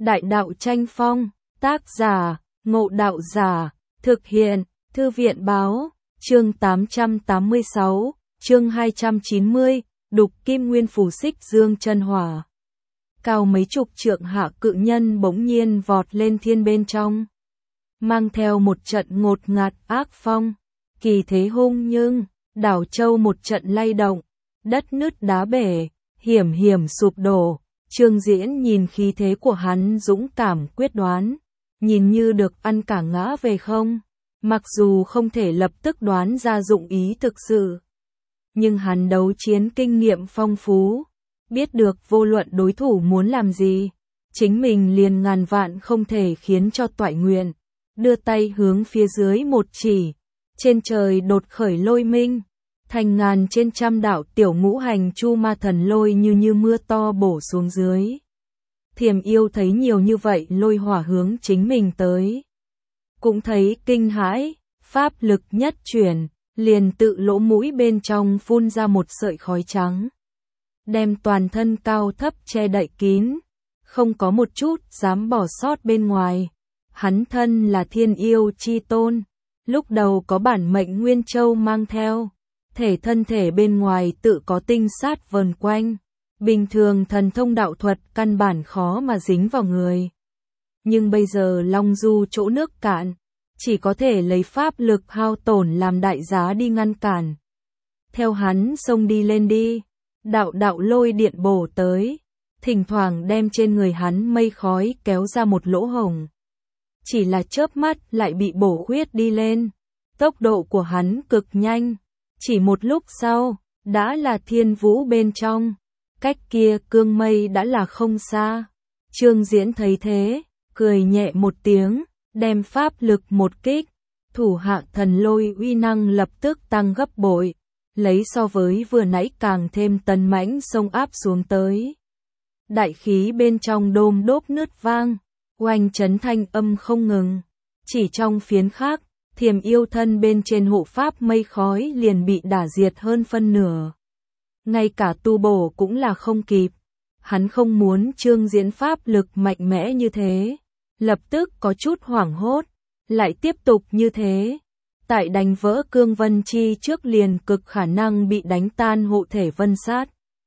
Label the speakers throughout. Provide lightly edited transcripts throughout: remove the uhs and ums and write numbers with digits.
Speaker 1: Đại đạo tranh phong, tác giả, Ngộ Đạo Giả, thực hiện, Thư viện báo, chương 886, chương 290, đục kim nguyên phù xích dương chân hỏa. Cao mấy chục trượng hạ cự nhân bỗng nhiên vọt lên thiên bên trong, mang theo một trận ngột ngạt ác phong, kỳ thế hung nhưng, đảo châu một trận lay động, đất nứt đá bể, hiểm hiểm sụp đổ. Trương Diễn nhìn khí thế của hắn dũng cảm quyết đoán, nhìn như được ăn cả ngã về không, mặc dù không thể lập tức đoán ra dụng ý thực sự. Nhưng hắn đấu chiến kinh nghiệm phong phú, biết được vô luận đối thủ muốn làm gì, chính mình liền ngàn vạn không thể khiến cho toại nguyện, đưa tay hướng phía dưới một chỉ, trên trời đột khởi lôi minh. Thành ngàn trên trăm đạo tiểu ngũ hành chu ma thần lôi như mưa to bổ xuống dưới. Thiềm yêu thấy nhiều như vậy lôi hỏa hướng chính mình tới, cũng thấy kinh hãi, pháp lực nhất chuyển, liền tự lỗ mũi bên trong phun ra một sợi khói trắng, đem toàn thân cao thấp che đậy kín, không có một chút dám bỏ sót bên ngoài. Hắn thân là thiên yêu chi tôn, lúc đầu có bản mệnh Nguyên Châu mang theo. Thân thể bên ngoài tự có tinh sát vờn quanh, bình thường thần thông đạo thuật căn bản khó mà dính vào người. Nhưng bây giờ Long Du chỗ nước cạn, chỉ có thể lấy pháp lực hao tổn làm đại giá đi ngăn cản. Theo hắn xông đi lên đi, đạo đạo lôi điện bổ tới, thỉnh thoảng đem trên người hắn mây khói kéo ra một lỗ hổng. Chỉ là chớp mắt lại bị bổ khuyết đi lên, tốc độ của hắn cực nhanh. Chỉ một lúc sau, đã là thiên vũ bên trong, cách kia cương mây đã là không xa. Trương Diễn thấy thế, cười nhẹ một tiếng, đem pháp lực một kích, thủ hạ thần lôi uy năng lập tức tăng gấp bội, lấy so với vừa nãy càng thêm tấn mãnh xông áp xuống tới. Đại khí bên trong đôm đốp nứt vang, oanh chấn thanh âm không ngừng, chỉ trong phiến khắc. Thiềm yêu thân bên trên hộ pháp mây khói liền bị đả diệt hơn phân nửa. Ngay cả tu bổ cũng là không kịp. Hắn không muốn Trương Diễn pháp lực mạnh mẽ như thế. Lập tức có chút hoảng hốt. Lại tiếp tục như thế. Tại đánh vỡ cương vân chi trước liền cực khả năng bị đánh tan hộ thể vân sát.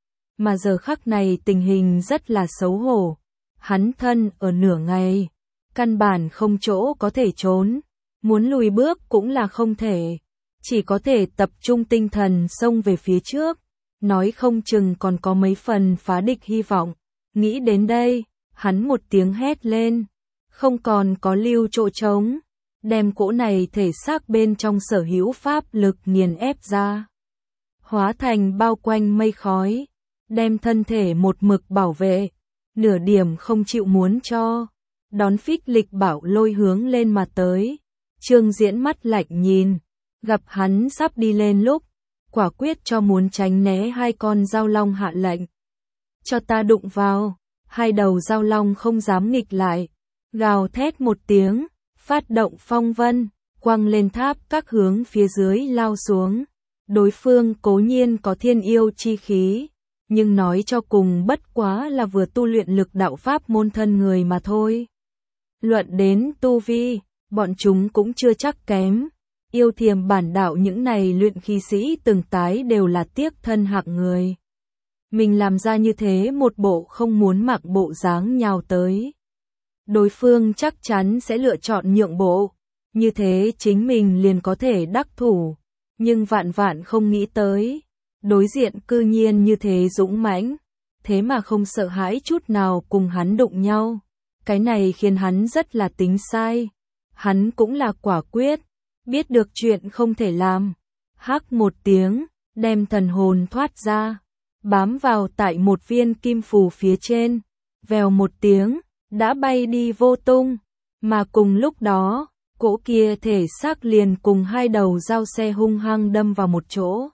Speaker 1: Mà giờ khắc này tình hình rất là xấu hổ. Hắn thân ở nửa ngày. Căn bản không chỗ có thể trốn. Muốn lùi bước cũng là không thể, chỉ có thể tập trung tinh thần xông về phía trước, nói không chừng còn có mấy phần phá địch hy vọng. Nghĩ đến đây, hắn một tiếng hét lên, không còn có lưu chỗ trống, đem cỗ này thể xác bên trong sở hữu pháp lực nghiền ép ra, hóa thành bao quanh mây khói, đem thân thể một mực bảo vệ, nửa điểm không chịu muốn cho, đón phích lịch bảo lôi hướng lên mà tới. Trương Diễn mắt lạnh nhìn, gặp hắn sắp đi lên lúc, quả quyết cho muốn tránh né hai con dao long hạ lệnh. Cho ta đụng vào, hai đầu dao long không dám nghịch lại, gào thét một tiếng, phát động phong vân, quăng lên tháp các hướng phía dưới lao xuống. Đối phương cố nhiên có thiên yêu chi khí, nhưng nói cho cùng bất quá là vừa tu luyện lực đạo pháp môn thân người mà thôi. Luận đến tu vi, bọn chúng cũng chưa chắc kém. Yêu thiềm bản đạo những này luyện khí sĩ từng tái đều là tiếc thân hạng người. Mình làm ra như thế một bộ không muốn mặc bộ dáng nhào tới. Đối phương chắc chắn sẽ lựa chọn nhượng bộ. Như thế chính mình liền có thể đắc thủ. Nhưng vạn vạn không nghĩ tới. Đối diện cư nhiên như thế dũng mãnh. Thế mà không sợ hãi chút nào cùng hắn đụng nhau. Cái này khiến hắn rất là tính sai. Hắn cũng là quả quyết, biết được chuyện không thể làm. Hắc một tiếng, đem thần hồn thoát ra, bám vào tại một viên kim phù phía trên, vèo một tiếng, đã bay đi vô tung. Mà cùng lúc đó, cỗ kia thể xác liền cùng hai đầu dao xe hung hăng đâm vào một chỗ.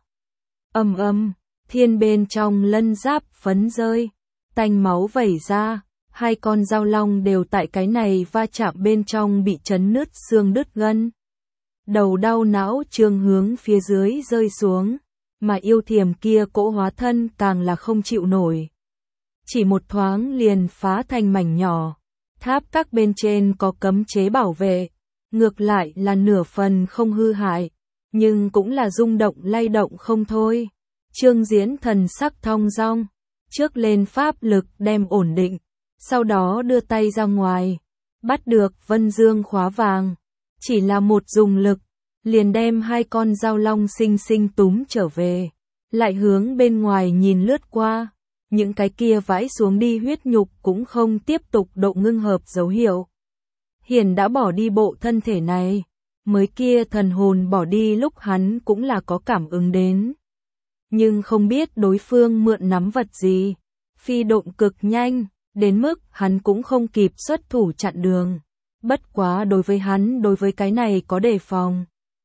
Speaker 1: Ầm ầm, thiên bên trong lân giáp phấn rơi, tanh máu vẩy ra. Hai con dao long đều tại cái này va chạm bên trong bị chấn nứt xương đứt gân. Đầu đau não trương hướng phía dưới rơi xuống, mà yêu thiềm kia cỗ hóa thân càng là không chịu nổi. Chỉ một thoáng liền phá thành mảnh nhỏ, Tháp các bên trên có cấm chế bảo vệ, ngược lại là nửa phần không hư hại, nhưng cũng là rung động lay động không thôi. Trương Diễn thần sắc thong dong, trước lên pháp lực đem ổn định, sau đó đưa tay ra ngoài, bắt được Vân Dương khóa vàng, chỉ là một dùng lực, liền đem hai con dao long xinh xinh túm trở về, lại hướng bên ngoài nhìn lướt qua, những cái kia vãi xuống đi huyết nhục cũng không tiếp tục độ ngưng hợp dấu hiệu. Hiền đã bỏ đi bộ thân thể này, mới kia thần hồn bỏ đi lúc hắn cũng là có cảm ứng đến. Nhưng không biết đối phương mượn nắm vật gì, phi độn cực nhanh, đến mức hắn cũng không kịp xuất thủ chặn đường. Bất quá đối với hắn đối với cái này có đề phòng.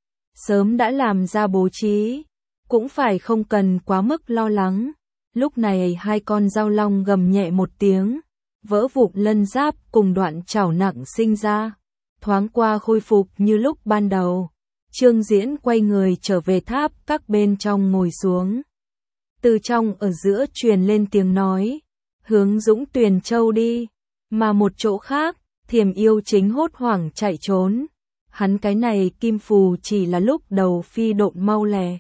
Speaker 1: Sớm đã làm ra bố trí, cũng phải không cần quá mức lo lắng. Lúc này hai con dao long gầm nhẹ một tiếng, vỡ vụn lân giáp cùng đoạn chảo nặng sinh ra, thoáng qua khôi phục như lúc ban đầu. Trương Diễn quay người trở về tháp các bên trong ngồi xuống. Từ trong ở giữa truyền lên tiếng nói, hướng Dũng Tuyền Châu đi, mà một chỗ khác, Thiểm Yêu chính hốt hoảng chạy trốn. Hắn cái này kim phù chỉ là lúc đầu phi độn mau lẹ,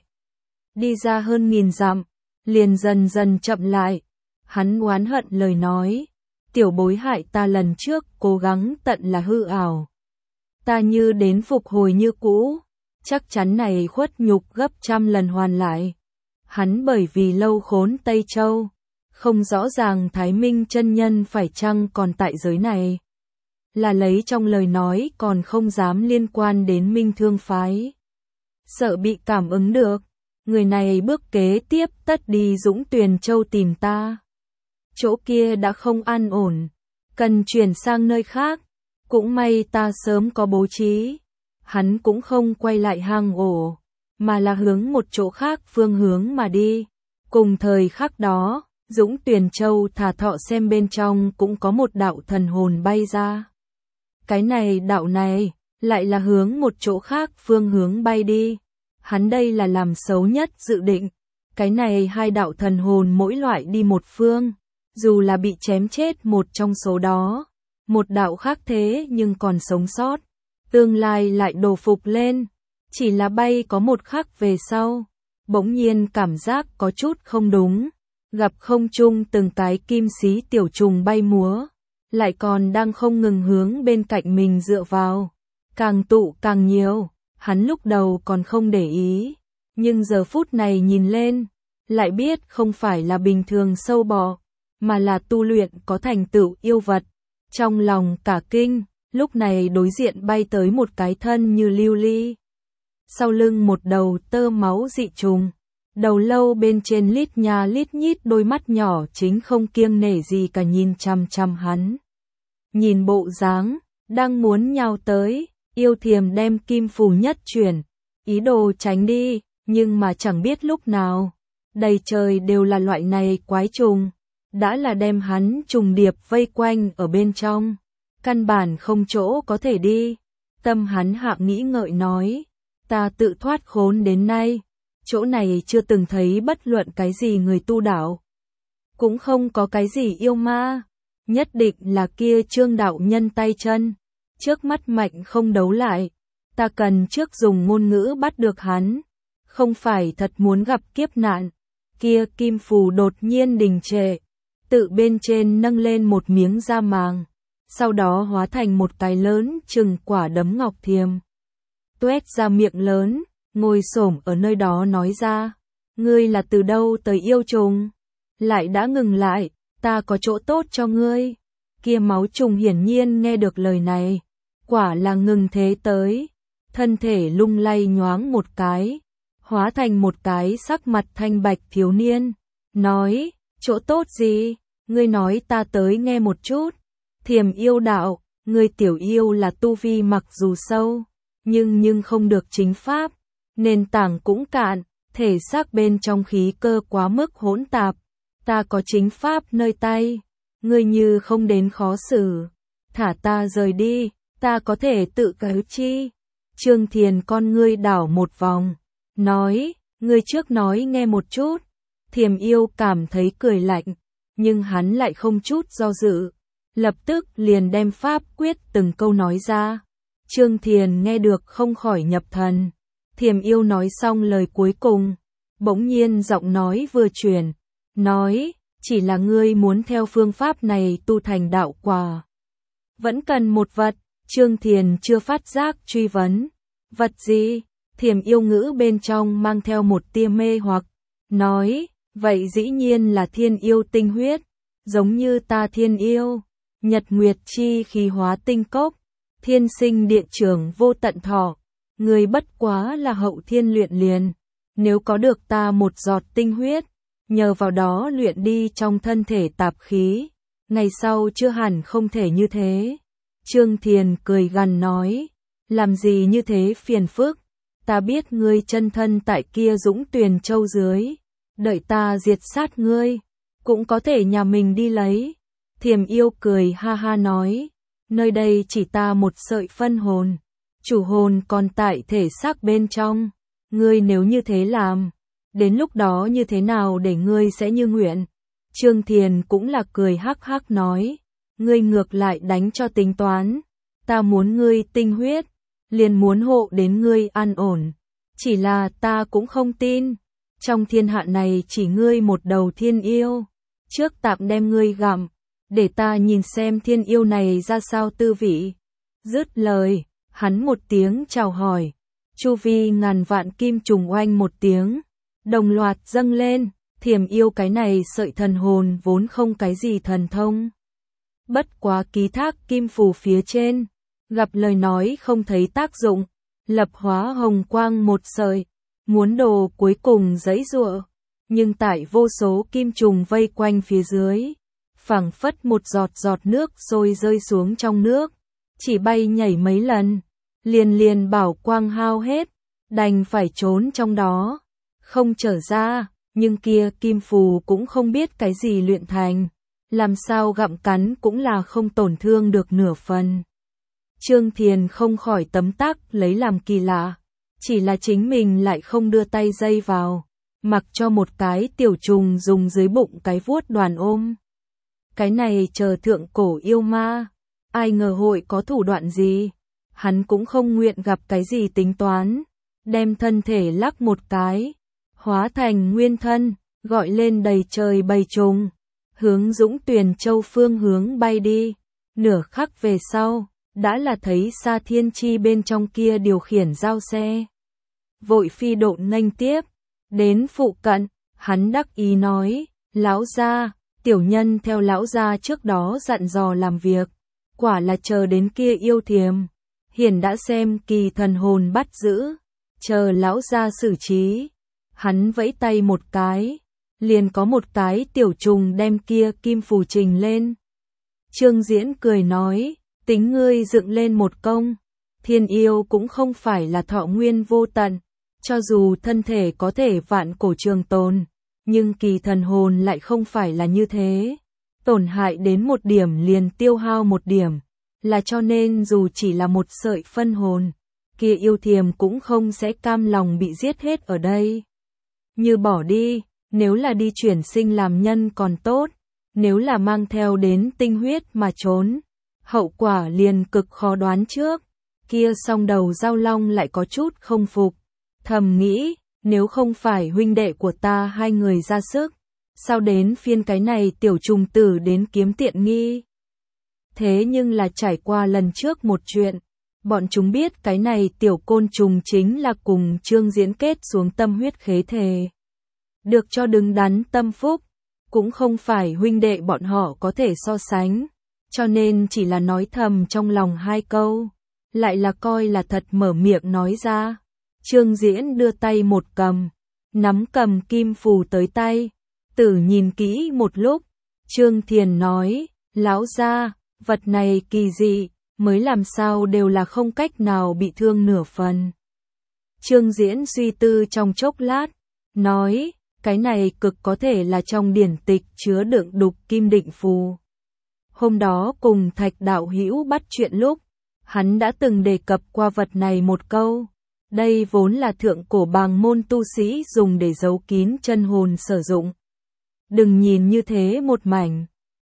Speaker 1: đi ra hơn 1000 dặm, liền dần dần chậm lại. Hắn oán hận lời nói, tiểu bối hại ta lần trước cố gắng tận là hư ảo. Ta như đến phục hồi như cũ, chắc chắn này khuất nhục gấp trăm lần hoàn lại. Hắn bởi vì lâu khốn Tây Châu, không rõ ràng Thái Minh chân nhân phải chăng còn tại giới này. Là lấy trong lời nói còn không dám liên quan đến Minh Thương phái. Sợ bị cảm ứng được, người này bước kế tiếp tất đi Dũng Tuyền Châu tìm ta. Chỗ kia đã không an ổn, cần chuyển sang nơi khác. Cũng may ta sớm có bố trí. Hắn cũng không quay lại hang ổ, mà là hướng một chỗ khác phương hướng mà đi. Cùng thời khắc đó, Dũng Tuyền Châu thả thọ xem bên trong cũng có một đạo thần hồn bay ra. Cái này đạo này, lại là hướng một chỗ khác phương hướng bay đi. Hắn đây là làm xấu nhất dự định. Cái này hai đạo thần hồn mỗi loại đi một phương, dù là bị chém chết một trong số đó. Một đạo khác thế nhưng còn sống sót, tương lai lại đổ phục lên, chỉ là bay có một khắc về sau, bỗng nhiên cảm giác có chút không đúng, gặp không trung từng cái kim xí tiểu trùng bay múa, lại còn đang không ngừng hướng bên cạnh mình dựa vào, càng tụ càng nhiều, hắn lúc đầu còn không để ý, nhưng giờ phút này nhìn lên, lại biết không phải là bình thường sâu bọ, mà là tu luyện có thành tựu yêu vật. Trong lòng cả kinh, lúc này đối diện bay tới một cái thân như lưu ly. Sau lưng một đầu tơ máu dị trùng, đầu lâu bên trên lít nha lít nhít đôi mắt nhỏ chính không kiêng nể gì cả nhìn chằm chằm hắn. Nhìn bộ dáng, đang muốn nhào tới, yêu thiềm đem kim phù nhất chuyển, ý đồ tránh đi, nhưng mà chẳng biết lúc nào. Đầy trời đều là loại này quái trùng. Đã là đem hắn trùng điệp vây quanh ở bên trong, căn bản không chỗ có thể đi. Tâm hắn hạ nghĩ ngợi nói, ta tự thoát khốn đến nay, chỗ này chưa từng thấy bất luận cái gì người tu đạo, cũng không có cái gì yêu ma, nhất định là kia Trương đạo nhân tay chân, trước mắt mạnh không đấu lại, ta cần trước dùng ngôn ngữ bắt được hắn, không phải thật muốn gặp kiếp nạn. Kia kim phù đột nhiên đình trệ, tự bên trên nâng lên một miếng da màng, sau đó hóa thành một cái lớn chừng quả đấm ngọc thiềm. Tuét ra miệng lớn, ngồi xổm ở nơi đó nói ra, ngươi là từ đâu tới yêu trùng? Lại đã ngừng lại, ta có chỗ tốt cho ngươi. Kia máu trùng hiển nhiên nghe được lời này, quả là ngừng thế tới, thân thể lung lay nhoáng một cái, hóa thành một cái sắc mặt thanh bạch thiếu niên, nói, chỗ tốt gì? Ngươi nói ta tới nghe một chút. Thiềm yêu đạo, ngươi tiểu yêu là tu vi mặc dù sâu, nhưng không được chính pháp, nền tảng cũng cạn, thể xác bên trong khí cơ quá mức hỗn tạp. Ta có chính pháp nơi tay, ngươi như không đến khó xử, thả ta rời đi, ta có thể tự cứu chi. Trương Thiền con ngươi đảo một vòng, nói, ngươi trước nói nghe một chút. Thiềm yêu cảm thấy cười lạnh, nhưng hắn lại không chút do dự, lập tức liền đem pháp quyết từng câu nói ra. Trương Thiền nghe được không khỏi nhập thần. Thiềm yêu nói xong lời cuối cùng, bỗng nhiên giọng nói vừa chuyển, nói, chỉ là ngươi muốn theo phương pháp này tu thành đạo quả. Vẫn cần một vật, Trương Thiền chưa phát giác truy vấn. Vật gì? Thiềm yêu ngữ bên trong mang theo một tia mê hoặc, nói, vậy dĩ nhiên là thiên yêu tinh huyết, giống như ta thiên yêu, nhật nguyệt chi khí hóa tinh cốc, thiên sinh địa trưởng vô tận thọ, người bất quá là hậu thiên luyện liền, nếu có được ta một giọt tinh huyết, nhờ vào đó luyện đi trong thân thể tạp khí, ngày sau chưa hẳn không thể như thế. Trương Thiền cười gằn nói, làm gì như thế phiền phức, ta biết ngươi chân thân tại kia Dũng Tuyền Châu dưới, đợi ta diệt sát ngươi, cũng có thể nhà mình đi lấy. Thiềm yêu cười ha ha nói, nơi đây chỉ ta một sợi phân hồn, chủ hồn còn tại thể xác bên trong, ngươi nếu như thế làm, đến lúc đó như thế nào để ngươi sẽ như nguyện. Trương Thiền cũng là cười hắc hắc nói, ngươi ngược lại đánh cho tính toán, ta muốn ngươi tinh huyết, liền muốn hộ đến ngươi an ổn, chỉ là ta cũng không tin, trong thiên hạ này chỉ ngươi một đầu thiên yêu, trước tạm đem ngươi gặm, để ta nhìn xem thiên yêu này ra sao tư vị. Dứt lời, hắn một tiếng chào hỏi, chu vi ngàn vạn kim trùng oanh một tiếng, đồng loạt dâng lên. Thiềm yêu cái này sợi thần hồn vốn không cái gì thần thông, bất quá ký thác kim phù phía trên, gặp lời nói không thấy tác dụng, lập hóa hồng quang một sợi, muốn đồ cuối cùng giãy giụa, nhưng tại vô số kim trùng vây quanh phía dưới, phảng phất một giọt giọt nước sôi rơi xuống trong nước, chỉ bay nhảy mấy lần, liền bảo quang hao hết, đành phải trốn trong đó, không trở ra. Nhưng kia kim phù cũng không biết cái gì luyện thành, làm sao gặm cắn cũng là không tổn thương được nửa phần. Trương Thiền không khỏi tấm tắc lấy làm kỳ lạ, chỉ là chính mình lại không đưa tay dây vào, mặc cho một cái tiểu trùng dùng dưới bụng cái vuốt đoàn ôm. Cái này chờ thượng cổ yêu ma, ai ngờ hội có thủ đoạn gì, hắn cũng không nguyện gặp cái gì tính toán, đem thân thể lắc một cái, hóa thành nguyên thân, gọi lên đầy trời bầy trùng, hướng Dũng Tuyền Châu phương hướng bay đi. Nửa khắc về sau, đã là thấy Sa Thiên Chi bên trong kia điều khiển giao xe. Vội phi độn nghênh tiếp, đến phụ cận, hắn đắc ý nói, lão gia, tiểu nhân theo lão gia trước đó dặn dò làm việc, quả là chờ đến kia yêu thiềm, hiển đã xem kỳ thần hồn bắt giữ, chờ lão gia xử trí. Hắn vẫy tay một cái, liền có một cái tiểu trùng đem kia kim phù trình lên. Trương Diễn cười nói, tính ngươi dựng lên một công, thiên yêu cũng không phải là thọ nguyên vô tận, cho dù thân thể có thể vạn cổ trường tồn, nhưng kỳ thần hồn lại không phải là như thế, tổn hại đến một điểm liền tiêu hao một điểm, là cho nên dù chỉ là một sợi phân hồn, kia yêu thiềm cũng không sẽ cam lòng bị giết hết ở đây. Như bỏ đi, nếu là đi chuyển sinh làm nhân còn tốt, nếu là mang theo đến tinh huyết mà trốn, hậu quả liền cực khó đoán trước. Kia song đầu Giao Long lại có chút không phục, thầm nghĩ, nếu không phải huynh đệ của ta hai người ra sức, sao đến phiên cái này tiểu trùng tử đến kiếm tiện nghi. Thế nhưng là trải qua lần trước một chuyện, bọn chúng biết cái này tiểu côn trùng chính là cùng Trương Diễn kết xuống tâm huyết khế thề. Được cho đứng đắn tâm phúc, cũng không phải huynh đệ bọn họ có thể so sánh, cho nên chỉ là nói thầm trong lòng hai câu, lại là coi là thật mở miệng nói ra. Trương Diễn đưa tay một cầm, nắm cầm kim phù tới tay, tử nhìn kỹ một lúc, Trương Thiền nói, lão gia, vật này kỳ dị, mới làm sao đều là không cách nào bị thương nửa phần. Trương Diễn suy tư trong chốc lát, nói, cái này cực có thể là trong điển tịch chứa đựng đục kim định phù. Hôm đó cùng Thạch đạo hữu bắt chuyện lúc, hắn đã từng đề cập qua vật này một câu. Đây vốn là thượng cổ bàng môn tu sĩ dùng để giấu kín chân hồn sử dụng. Đừng nhìn như thế một mảnh,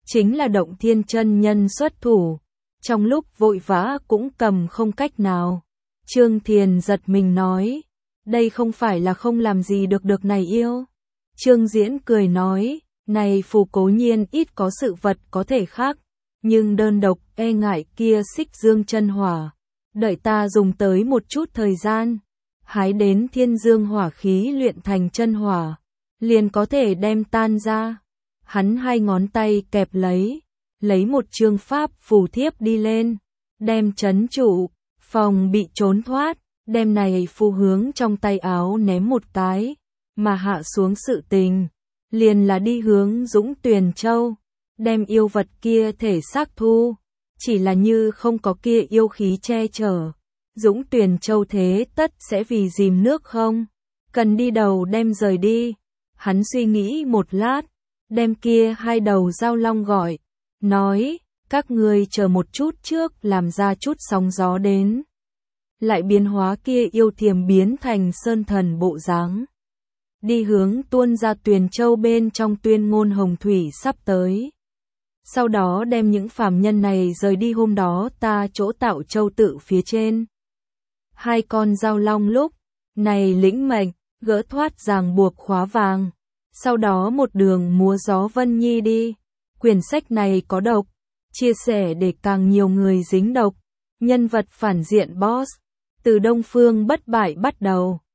Speaker 1: chính là Động Thiên chân nhân xuất thủ, trong lúc vội vã cũng cầm không cách nào. Trương Thiền giật mình nói, đây không phải là không làm gì được này yêu. Trương Diễn cười nói, này phù cố nhiên ít có sự vật có thể khác, nhưng đơn độc e ngại kia Xích Dương chân hỏa. Đợi ta dùng tới một chút thời gian, hái đến thiên dương hỏa khí luyện thành chân hỏa, liền có thể đem tan ra. Hắn hai ngón tay kẹp lấy một chương pháp phù thiếp đi lên, đem trấn trụ, phòng bị trốn thoát, đem này phù hướng trong tay áo ném một cái, mà hạ xuống sự tình, liền là đi hướng Dũng Tuyền Châu, đem yêu vật kia thể xác thu, chỉ là như không có kia yêu khí che chở, Dũng Tuyền Châu thế tất sẽ vì dìm nước không, cần đi đầu đem rời đi. Hắn suy nghĩ một lát, đem kia hai đầu giao long gọi, nói, các ngươi chờ một chút trước làm ra chút sóng gió đến. Lại biến hóa kia yêu thiềm biến thành sơn thần bộ dáng. Đi hướng tuôn ra Tuyền Châu bên trong tuyên ngôn hồng thủy sắp tới. Sau đó đem những phàm nhân này rời đi hôm đó ta chỗ tạo châu tự phía trên. Hai con giao long lúc này lĩnh mệnh, gỡ thoát ràng buộc khóa vàng. Sau đó một đường múa gió vân nhi đi. Quyển sách này có độc, chia sẻ để càng nhiều người dính độc. Nhân vật phản diện boss, từ Đông Phương bất bại bắt đầu.